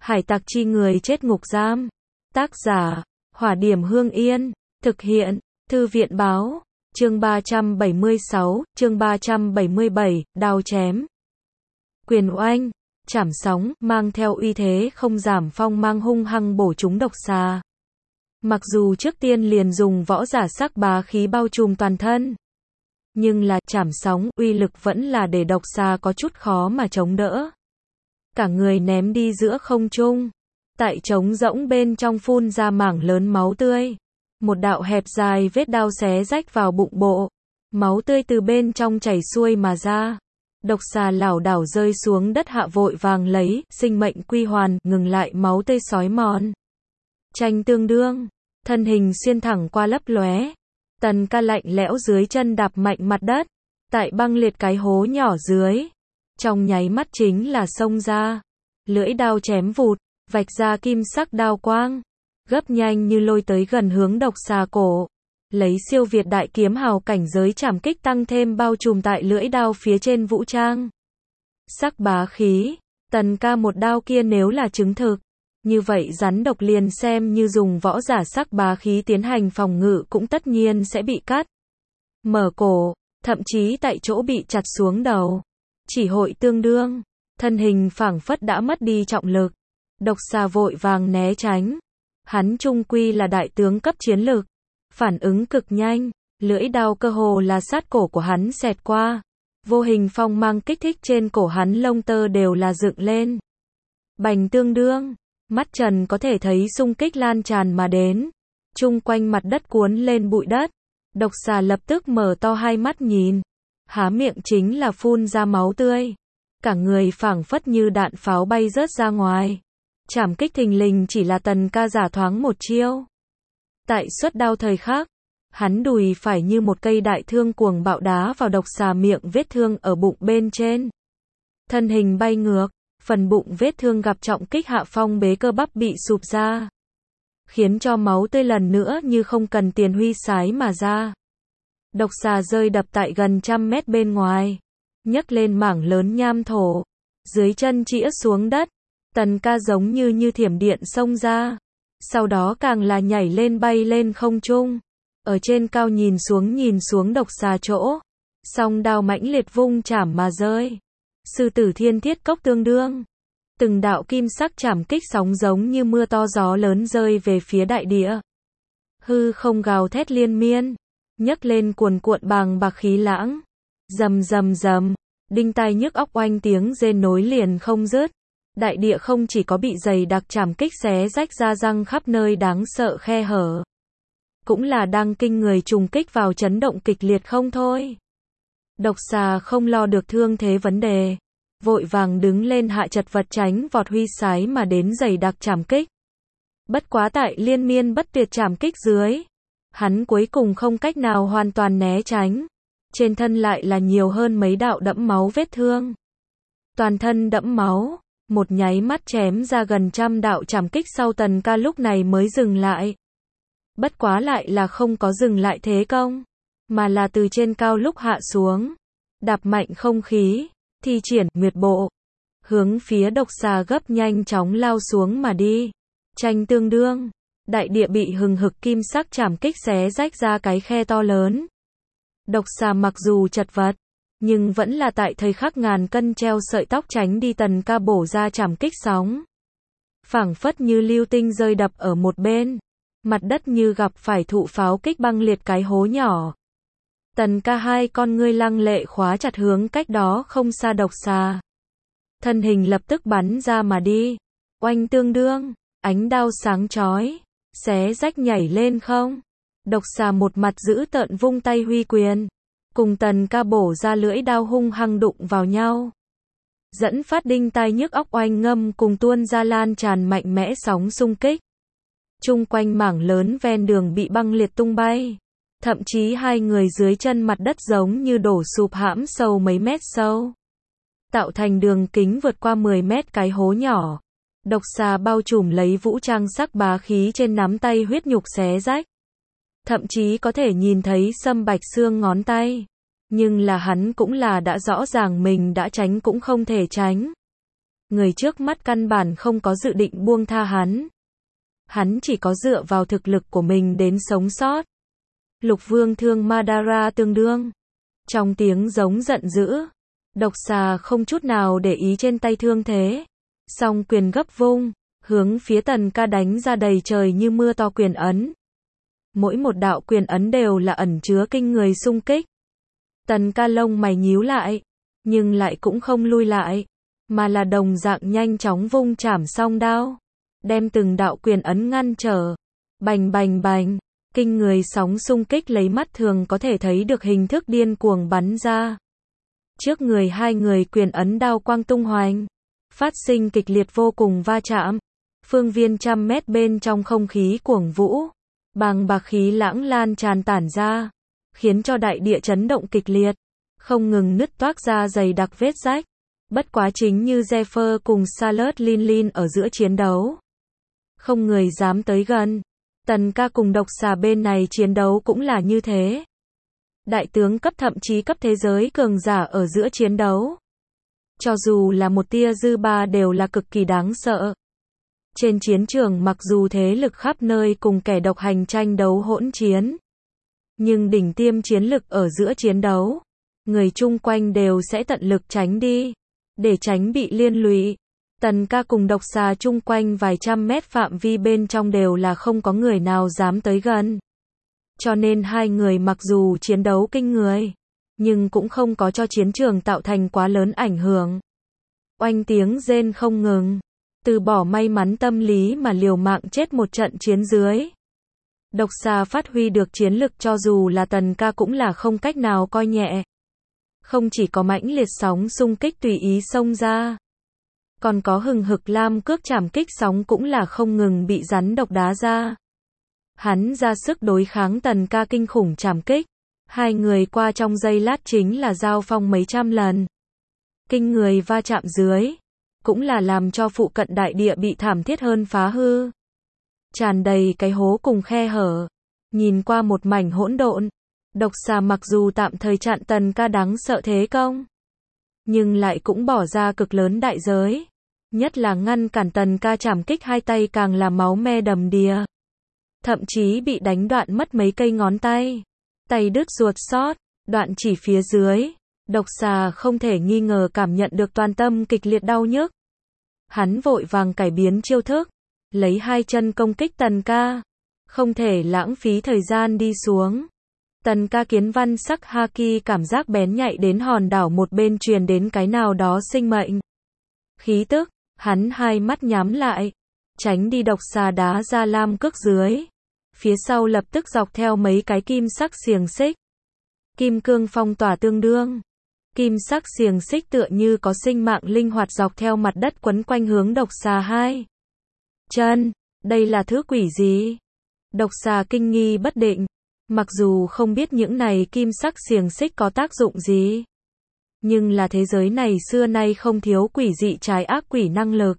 Hải tặc chi người chết ngục giam. Tác giả, Hỏa Điểm Hương Yên. Thực hiện, Thư viện Báo. Chương 376, chương 377, đao chém. Quyền oanh, chảm sóng, mang theo uy thế không giảm phong mang hung hăng bổ trúng độc xà. Mặc dù trước tiên liền dùng võ giả sắc bá khí bao trùm toàn thân, nhưng là chảm sóng, uy lực vẫn là để độc xà có chút khó mà chống đỡ. Cả người ném đi giữa không trung. Tại trống rỗng bên trong phun ra mảng lớn máu tươi. Một đạo hẹp dài vết đao xé rách vào bụng bộ. Máu tươi từ bên trong chảy xuôi mà ra. Độc xà lảo đảo rơi xuống đất hạ vội vàng lấy, sinh mệnh quy hoàn, ngừng lại máu tươi xói mòn. Tranh tương đương, thân hình xuyên thẳng qua lấp lóe. Tần Ca lạnh lẽo dưới chân đạp mạnh mặt đất. Tại băng liệt cái hố nhỏ dưới. Trong nháy mắt chính là xông ra. Lưỡi đao chém vụt, vạch ra kim sắc đao quang. Gấp nhanh như lôi tới gần hướng độc xà cổ. Lấy siêu việt đại kiếm hào cảnh giới trảm kích tăng thêm bao trùm tại lưỡi đao phía trên vũ trang. Sắc bá khí, Tần Ca một đao kia nếu là chứng thực. Như vậy rắn độc liền xem như dùng võ giả sắc bá khí tiến hành phòng ngự cũng tất nhiên sẽ bị cắt. Mở cổ, thậm chí tại chỗ bị chặt xuống đầu. Chỉ hội tương đương, thân hình phảng phất đã mất đi trọng lực. Độc xà vội vàng né tránh. Hắn chung quy là đại tướng cấp chiến lực. Phản ứng cực nhanh, lưỡi đao cơ hồ là sát cổ của hắn xẹt qua. Vô hình phong mang kích thích trên cổ hắn lông tơ đều là dựng lên. Bành tương đương, mắt trần có thể thấy xung kích lan tràn mà đến. Chung quanh mặt đất cuốn lên bụi đất. Độc xà lập tức mở to hai mắt nhìn. Há miệng chính là phun ra máu tươi. Cả người phảng phất như đạn pháo bay rớt ra ngoài. Trảm kích thình lình chỉ là Tần Ca giả thoáng một chiêu. Tại xuất đao thời khắc, hắn đùi phải như một cây đại thương cuồng bạo đá vào độc xà miệng vết thương ở bụng bên trên. Thân hình bay ngược, phần bụng vết thương gặp trọng kích hạ phong bế cơ bắp bị sụp ra. Khiến cho máu tươi lần nữa như không cần tiền huy sái mà ra. Độc xà rơi đập tại gần 100 mét bên ngoài. Nhấc lên mảng lớn nham thổ. Dưới chân chĩa xuống đất. Tần Ca giống như thiểm điện xông ra. Sau đó càng là nhảy lên bay lên không trung. Ở trên cao nhìn xuống độc xà chỗ. Song đao mãnh liệt vung chảm mà rơi. Sư tử thiên thiết cốc tương đương. Từng đạo kim sắc chảm kích sóng giống như mưa to gió lớn rơi về phía đại địa. Hư không gào thét liên miên. Nhấc lên cuồn cuộn bàng bạc khí lãng. Rầm rầm rầm. Đinh tai nhức óc oanh tiếng rên nối liền không dứt. Đại địa không chỉ có bị dày đặc chảm kích xé rách ra răng khắp nơi đáng sợ khe hở. Cũng là đang kinh người trùng kích vào chấn động kịch liệt không thôi. Độc xà không lo được thương thế vấn đề. Vội vàng đứng lên hạ chật vật tránh vọt huy sái mà đến dày đặc chảm kích. Bất quá tại liên miên bất tuyệt chảm kích dưới. Hắn cuối cùng không cách nào hoàn toàn né tránh. Trên thân lại là nhiều hơn mấy đạo đẫm máu vết thương. Toàn thân đẫm máu. Một nháy mắt chém ra gần 100 đạo chảm kích sau Tần Ca lúc này mới dừng lại. Bất quá lại là không có dừng lại thế công. Mà là từ trên cao lúc hạ xuống. Đạp mạnh không khí. Thi triển nguyệt bộ. Hướng phía độc xà gấp nhanh chóng lao xuống mà đi. Tranh tương đương. Đại địa bị hừng hực kim sắc chảm kích xé rách ra cái khe to lớn. Độc xà mặc dù chật vật, nhưng vẫn là tại thời khắc ngàn cân treo sợi tóc tránh đi Tần Ca bổ ra chảm kích sóng. Phảng phất như lưu tinh rơi đập ở một bên. Mặt đất như gặp phải thụ pháo kích băng liệt cái hố nhỏ. Tần Ca hai con ngươi lăng lệ khóa chặt hướng cách đó không xa độc xà. Thân hình lập tức bắn ra mà đi. Oanh tương đương, ánh đao sáng chói. Xé rách nhảy lên không. Độc xà một mặt giữ tợn vung tay huy quyền. Cùng Tần Ca bổ ra lưỡi đao hung hăng đụng vào nhau. Dẫn phát đinh tai nhức óc oanh ngâm cùng tuôn ra lan tràn mạnh mẽ sóng xung kích. Chung quanh mảng lớn ven đường bị băng liệt tung bay. Thậm chí hai người dưới chân mặt đất giống như đổ sụp hãm sâu mấy mét sâu. Tạo thành đường kính vượt qua 10 mét cái hố nhỏ. Độc xà bao trùm lấy vũ trang sắc bá khí trên nắm tay huyết nhục xé rách. Thậm chí có thể nhìn thấy sâm bạch xương ngón tay. Nhưng là hắn cũng là đã rõ ràng mình đã tránh cũng không thể tránh. người trước mắt căn bản không có dự định buông tha hắn. Hắn chỉ có dựa vào thực lực của mình đến sống sót. Lục Vương thương Madara tương đương. Trong tiếng giống giận dữ, Độc Xà không chút nào để ý trên tay thương thế. Song quyền gấp vung, hướng phía Tần Ca đánh ra đầy trời như mưa to quyền ấn. Mỗi một đạo quyền ấn đều là ẩn chứa kinh người xung kích. Tần Ca lông mày nhíu lại, nhưng lại cũng không lui lại, mà là đồng dạng nhanh chóng vung chảm song đao, đem từng đạo quyền ấn ngăn trở. Bành bành bành, kinh người sóng xung kích lấy mắt thường có thể thấy được hình thức điên cuồng bắn ra. Trước người hai người quyền ấn đao quang tung hoành, phát sinh kịch liệt vô cùng va chạm. Phương viên trăm mét bên trong không khí cuồng vũ, bàng bạc khí lãng lan tràn tản ra, khiến cho đại địa chấn động kịch liệt, không ngừng nứt toác ra dày đặc vết rách. Bất quá chính như Zephyr cùng Salad Lin ở giữa chiến đấu, không người dám tới gần. Tần Ca cùng Độc Xà bên này chiến đấu cũng là như thế. Đại tướng cấp thậm chí cấp thế giới cường giả ở giữa chiến đấu, cho dù là một tia dư ba đều là cực kỳ đáng sợ. Trên chiến trường mặc dù thế lực khắp nơi cùng kẻ độc hành tranh đấu hỗn chiến, nhưng đỉnh tiêm chiến lực ở giữa chiến đấu, người chung quanh đều sẽ tận lực tránh đi, để tránh bị liên lụy. Tần Ca cùng Độc Xà chung quanh vài trăm mét phạm vi bên trong đều là không có người nào dám tới gần. Cho nên hai người mặc dù chiến đấu kinh người, nhưng cũng không có cho chiến trường tạo thành quá lớn ảnh hưởng. Oanh tiếng rên không ngừng, từ bỏ may mắn tâm lý mà liều mạng chết một trận chiến dưới. Độc Xà phát huy được chiến lực cho dù là Tần Ca cũng là không cách nào coi nhẹ. Không chỉ có mãnh liệt sóng xung kích tùy ý xông ra, còn có hừng hực lam cước chảm kích sóng cũng là không ngừng bị rắn độc đá ra. Hắn ra sức đối kháng Tần Ca kinh khủng chảm kích. Hai người qua trong giây lát chính là giao phong mấy trăm lần. Kinh người va chạm dưới, cũng là làm cho phụ cận đại địa bị thảm thiết hơn phá hư. Tràn đầy cái hố cùng khe hở, nhìn qua một mảnh hỗn độn. Độc Xà mặc dù tạm thời chặn Tần Ca đáng sợ thế công, nhưng lại cũng bỏ ra cực lớn đại giới. Nhất là ngăn cản Tần Ca chảm kích hai tay càng là máu me đầm đìa. Thậm chí bị đánh đoạn mất mấy cây ngón tay. Tay đứt ruột sót, đoạn chỉ phía dưới. Độc Xà không thể nghi ngờ cảm nhận được toàn tâm kịch liệt đau nhức. Hắn vội vàng cải biến chiêu thức, lấy hai chân công kích Tần Ca. Không thể lãng phí thời gian đi xuống. Tần Ca kiến văn sắc haki cảm giác bén nhạy đến hòn đảo một bên truyền đến cái nào đó sinh mệnh. Khí tức, hắn hai mắt nhắm lại, tránh đi Độc Xà đá ra lam cước dưới. Phía sau lập tức dọc theo mấy cái kim sắc xiềng xích. Kim cương phong tỏa tương đương. Kim sắc xiềng xích tựa như có sinh mạng linh hoạt dọc theo mặt đất quấn quanh hướng Độc Xà hai chân. Đây là thứ quỷ gì? Độc Xà kinh nghi bất định. Mặc dù không biết những này kim sắc xiềng xích có tác dụng gì, nhưng là thế giới này xưa nay không thiếu quỷ dị trái ác quỷ năng lực.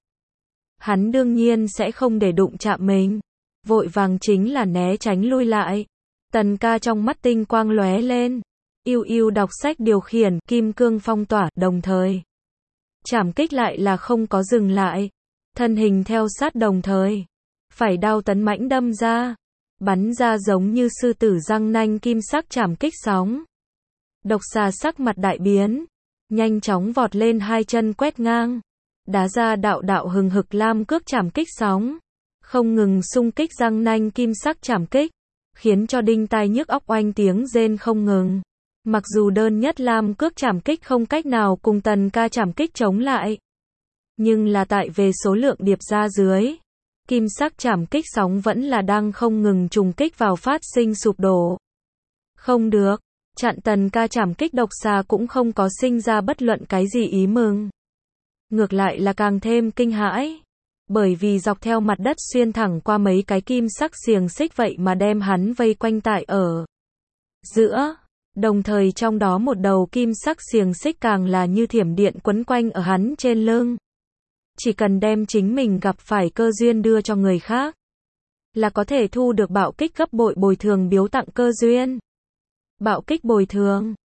Hắn đương nhiên sẽ không để đụng chạm mình. Vội vàng chính là né tránh lui lại. Tần Ca trong mắt tinh quang lóe lên. Yêu yêu đọc sách điều khiển kim cương phong tỏa, đồng thời chảm kích lại là không có dừng lại. Thân hình theo sát đồng thời. Phải đao tấn mãnh đâm ra. Bắn ra giống như sư tử răng nanh kim sắc chảm kích sóng. Độc Xà sắc mặt đại biến. Nhanh chóng vọt lên hai chân quét ngang. Đá ra đạo đạo hừng hực lam cước chảm kích sóng. Không ngừng xung kích răng nanh kim sắc chảm kích. Khiến cho đinh tai nhức óc oanh tiếng rên không ngừng. Mặc dù đơn nhất lam cước chảm kích không cách nào cùng Tần Ca chảm kích chống lại. Nhưng là tại về số lượng điệp ra dưới. Kim sắc chảm kích sóng vẫn là đang không ngừng trùng kích vào phát sinh sụp đổ. Không được, chặn Tần Ca chảm kích Độc Xà cũng không có sinh ra bất luận cái gì ý mừng. Ngược lại là càng thêm kinh hãi. Bởi vì dọc theo mặt đất xuyên thẳng qua mấy cái kim sắc xiềng xích vậy mà đem hắn vây quanh tại ở giữa. Đồng thời trong đó một đầu kim sắc xiềng xích càng là như thiểm điện quấn quanh ở hắn trên lưng. Chỉ cần đem chính mình gặp phải cơ duyên đưa cho người khác, là có thể thu được bạo kích gấp bội bồi thường biếu tặng cơ duyên. Bạo kích bồi thường.